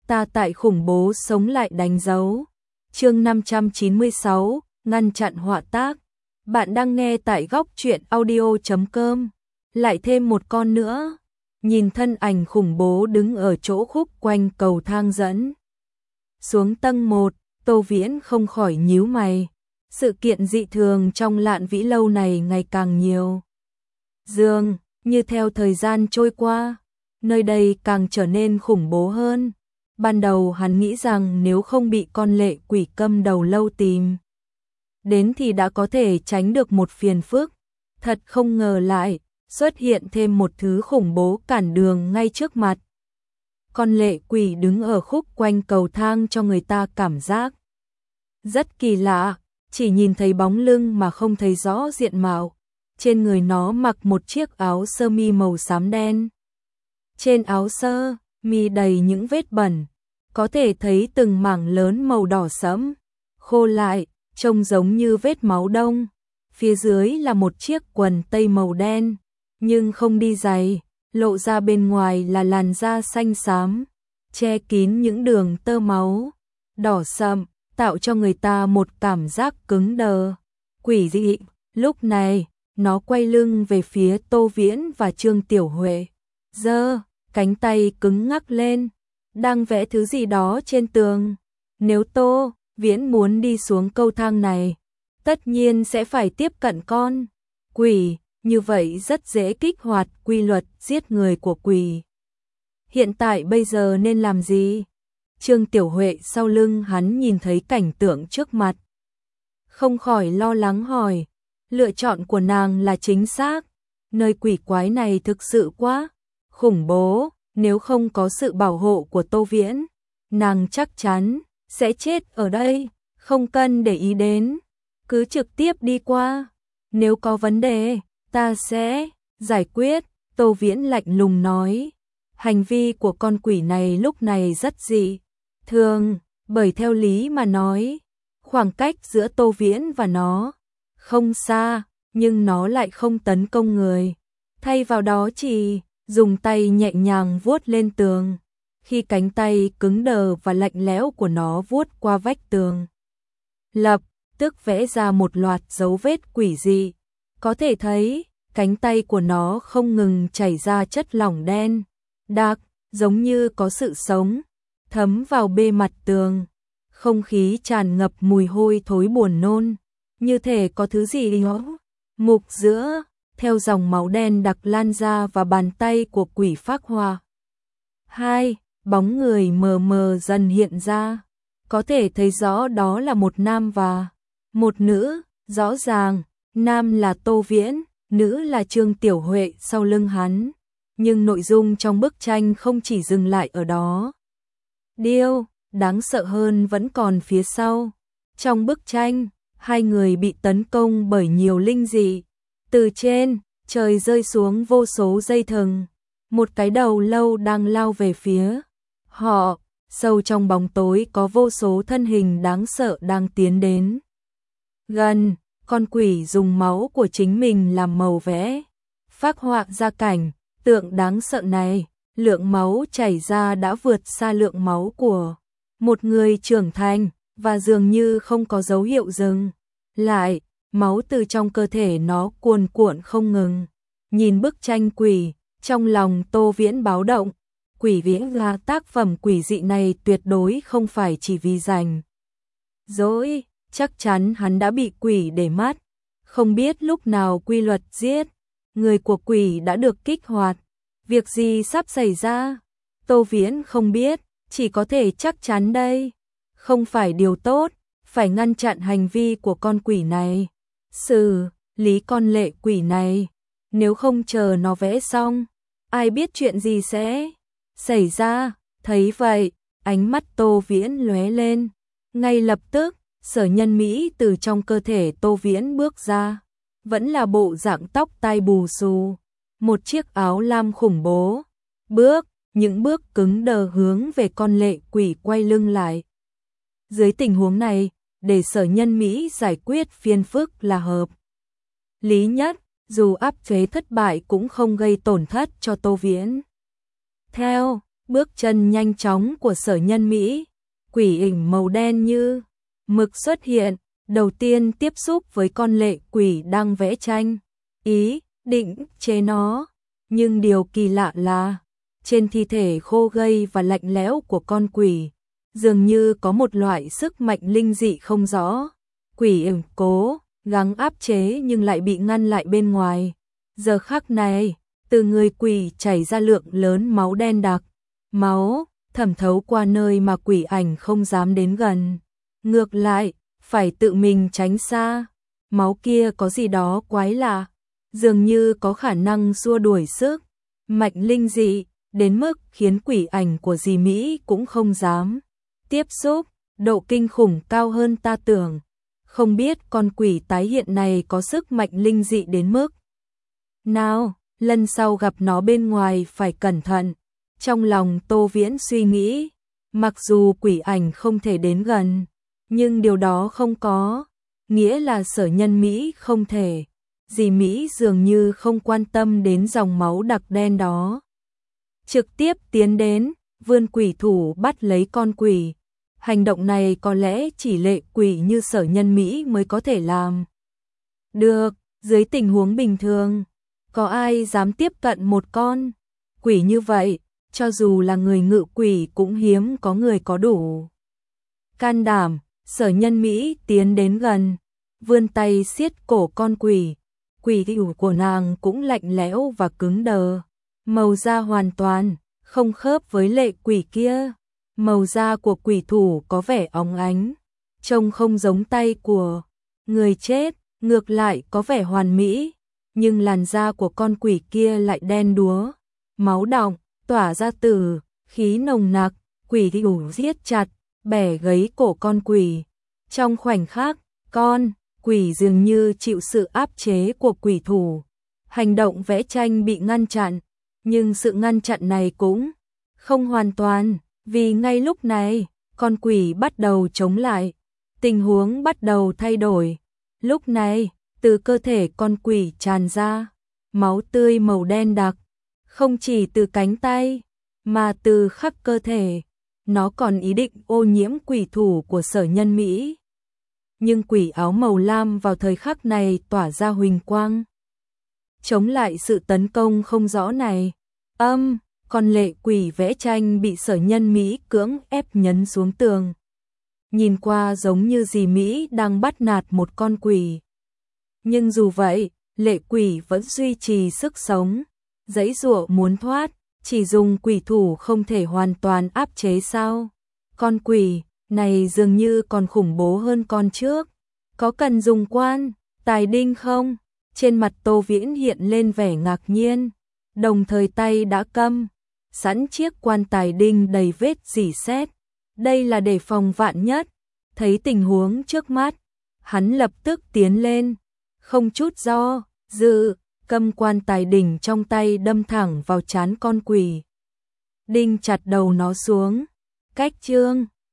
ta tại khủng bố sống lại đánh dấu. Chương 596, ngăn chặn họa tác. Bạn đang nghe tại góc truyện audio.com. Lại thêm một con nữa. Nhìn thân ảnh khủng bố đứng ở chỗ khúc quanh cầu thang dẫn xuống tầng 1, Tô Viễn không khỏi nhíu mày. Sự kiện dị thường trong Lạn Vĩ lâu này ngày càng nhiều. Dường như theo thời gian trôi qua, nơi đây càng trở nên khủng bố hơn. Ban đầu hắn nghĩ rằng nếu không bị con lệ quỷ câm đầu lâu tìm đến thì đã có thể tránh được một phiền phức. Thật không ngờ lại xuất hiện thêm một thứ khủng bố cản đường ngay trước mặt. Con lệ quỷ đứng ở khúc quanh cầu thang cho người ta cảm giác rất kỳ lạ, chỉ nhìn thấy bóng lưng mà không thấy rõ diện mạo. Trên người nó mặc một chiếc áo sơ mi màu xám đen. Trên áo sơ mi đầy những vết bẩn, có thể thấy từng mảng lớn màu đỏ sẫm, khô lại, trông giống như vết máu đông. Phía dưới là một chiếc quần tây màu đen, nhưng không đi giày, lộ ra bên ngoài là làn da xanh xám, che kín những đường tơ máu đỏ sậm, tạo cho người ta một cảm giác cứng đờ, quỷ dị. Lúc này, nó quay lưng về phía Tô Viễn và Trương Tiểu Huệ, giơ cánh tay cứng ngắc lên, đang vẽ thứ gì đó trên tường. Nếu Tô Viễn muốn đi xuống cầu thang này, tất nhiên sẽ phải tiếp cận con quỷ, như vậy rất dễ kích hoạt quy luật giết người của quỷ. Hiện tại bây giờ nên làm gì? Trương Tiểu Huệ sau lưng hắn nhìn thấy cảnh tượng trước mặt, không khỏi lo lắng hỏi. Lựa chọn của nàng là chính xác. Nơi quỷ quái này thực sự quá khủng bố, nếu không có sự bảo hộ của Tô Viễn, nàng chắc chắn sẽ chết ở đây, không cần để ý đến, cứ trực tiếp đi qua. Nếu có vấn đề, ta sẽ giải quyết, Tô Viễn lạnh lùng nói. Hành vi của con quỷ này lúc này rất dị thường, bởi theo lý mà nói, khoảng cách giữa Tô Viễn và nó không xa, nhưng nó lại không tấn công người. Thay vào đó chỉ dùng tay nhẹ nhàng vuốt lên tường. Khi cánh tay cứng đờ và lạnh lẽo của nó vuốt qua vách tường, lập tức vẽ ra một loạt dấu vết quỷ dị. Có thể thấy, cánh tay của nó không ngừng chảy ra chất lỏng đen đặc, giống như có sự sống thấm vào bề mặt tường. Không khí tràn ngập mùi hôi thối buồn nôn, như thể có thứ gì đó mục giữa, theo dòng máu đen đặc lan ra và bàn tay của quỷ phác họa. Hai bóng người mờ mờ dần hiện ra, có thể thấy rõ đó là một nam và một nữ. Rõ ràng, nam là Tô Viễn, nữ là Trương Tiểu Huệ sau lưng hắn. Nhưng nội dung trong bức tranh không chỉ dừng lại ở đó. Điều đáng sợ hơn vẫn còn phía sau. Trong bức tranh, hai người bị tấn công bởi nhiều linh dị. Từ trên trời rơi xuống vô số dây thừng, một cái đầu lâu đang lao về phía họ. Sâu trong bóng tối có vô số thân hình đáng sợ đang tiến đến gần. Con quỷ dùng máu của chính mình làm màu vẽ, phác họa ra cảnh tượng đáng sợ này. Lượng máu chảy ra đã vượt xa lượng máu của một người trưởng thành, và dường như không có dấu hiệu dừng lại. Máu từ trong cơ thể nó cuồn cuộn không ngừng. Nhìn bức tranh quỷ, trong lòng Tô Viễn báo động. Quỷ viễn là tác phẩm quỷ dị này tuyệt đối không phải chỉ vì rảnh rỗi, chắc chắn hắn đã bị quỷ để mắt. Không biết lúc nào quy luật giết người của quỷ đã được kích hoạt. Việc gì sắp xảy ra? Tô Viễn không biết, chỉ có thể chắc chắn đây không phải điều tốt, phải ngăn chặn hành vi của con quỷ này, xử lý con lệ quỷ này. Nếu không chờ nó vẽ xong, ai biết chuyện gì sẽ xảy ra. Thấy vậy, ánh mắt Tô Viễn lóe lên. Ngay lập tức, Sở Nhân Mỹ từ trong cơ thể Tô Viễn bước ra. Vẫn là bộ dạng tóc tai bù xù, một chiếc áo lam khủng bố. Những bước cứng đờ hướng về con lệ quỷ quay lưng lại. Dưới tình huống này, để Sở Nhân Mỹ giải quyết phiền phức là hợp lý nhất, dù áp chế thất bại cũng không gây tổn thất cho Tô Viễn. Theo bước chân nhanh chóng của Sở Nhân Mỹ, quỷ ảnh màu đen như mực xuất hiện, đầu tiên tiếp xúc với con lệ quỷ đang vẽ tranh, ý định chế nó, nhưng điều kỳ lạ là trên thi thể khô gầy và lạnh lẽo của con quỷ, dường như có một loại sức mạnh linh dị không rõ. Quỷ ảnh cố gắng áp chế nhưng lại bị ngăn lại bên ngoài. Giờ khắc này, từ người quỷ chảy ra lượng lớn máu đen đặc, máu thẩm thấu qua nơi mà quỷ ảnh không dám đến gần. Ngược lại, phải tự mình tránh xa. Máu kia có gì đó quái lạ, dường như có khả năng xua đuổi sức mạnh linh dị, đến mức khiến quỷ ảnh của dì Mỹ cũng không dám tiếp xúc, độ kinh khủng cao hơn ta tưởng. Không biết con quỷ tái hiện này có sức mạnh linh dị đến mức nào, lần sau gặp nó bên ngoài phải cẩn thận. Trong lòng Tô Viễn suy nghĩ, mặc dù quỷ ảnh không thể đến gần, nhưng điều đó không có nghĩa là Sở Nhân Mỹ không thể. Dì Mỹ dường như không quan tâm đến dòng máu đặc đen đó. Trực tiếp tiến đến, vươn quỷ thủ bắt lấy con quỷ. Hành động này có lẽ chỉ lệ quỷ như Sở Nhân Mỹ mới có thể làm được. Dưới tình huống bình thường, có ai dám tiếp cận một con quỷ như vậy, cho dù là người ngự quỷ cũng hiếm có người có đủ can đảm. Sở Nhân Mỹ tiến đến gần, vươn tay siết cổ con quỷ. Quỷ hữu của nàng cũng lạnh lẽo và cứng đờ, màu da hoàn toàn không khớp với lệ quỷ kia. Màu da của quỷ thủ có vẻ óng ánh, trông không giống tay của người chết, ngược lại có vẻ hoàn mỹ, nhưng làn da của con quỷ kia lại đen đúa, máu đọng, tỏa ra tử khí nồng nặc. Quỷ hữu giết chặt, bẻ gấy cổ con quỷ. Trong khoảnh khắc, con quỷ dường như chịu sự áp chế của quỷ thủ. Hành động vẽ tranh bị ngăn chặn, nhưng sự ngăn chặn này cũng không hoàn toàn, vì ngay lúc này, con quỷ bắt đầu chống lại. Tình huống bắt đầu thay đổi. Lúc này, từ cơ thể con quỷ tràn ra máu tươi màu đen đặc, không chỉ từ cánh tay, mà từ khắp cơ thể. Nó còn ý định ô nhiễm quỷ thủ của Sở Nhân Mỹ. Nhưng quỷ áo màu lam vào thời khắc này tỏa ra huỳnh quang, chống lại sự tấn công không rõ này. Con lệ quỷ vẽ tranh bị Sở Nhân Mỹ cưỡng ép nhấn xuống tường. Nhìn qua giống như dì Mỹ đang bắt nạt một con quỷ. Nhưng dù vậy, lệ quỷ vẫn duy trì sức sống, giãy giụa muốn thoát, chỉ dùng quỷ thủ không thể hoàn toàn áp chế sao? Con quỷ này dường như còn khủng bố hơn con trước. Có cần dùng quan tài đinh không? Trên mặt Tô Viễn hiện lên vẻ ngạc nhiên, đồng thời tay đã cầm sẵn chiếc quan tài đinh đầy vết rỉ sét. Đây là để phòng vạn nhất. Thấy tình huống trước mắt, hắn lập tức tiến lên, không chút do dự, cầm quan tài đinh trong tay đâm thẳng vào trán con quỷ. Đinh chặt đầu nó xuống. Cách chương